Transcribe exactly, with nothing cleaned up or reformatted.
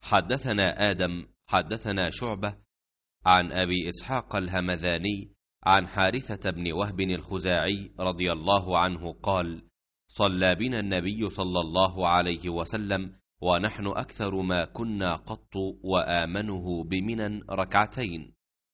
حدثنا آدم حدثنا شعبة عن أبي إسحاق الهمذاني عن حارثة بن وهب الخزاعي رضي الله عنه قال: صلى بنا النبي صلى الله عليه وسلم ونحن أكثر ما كنا قط وآمنه بمنى ركعتين،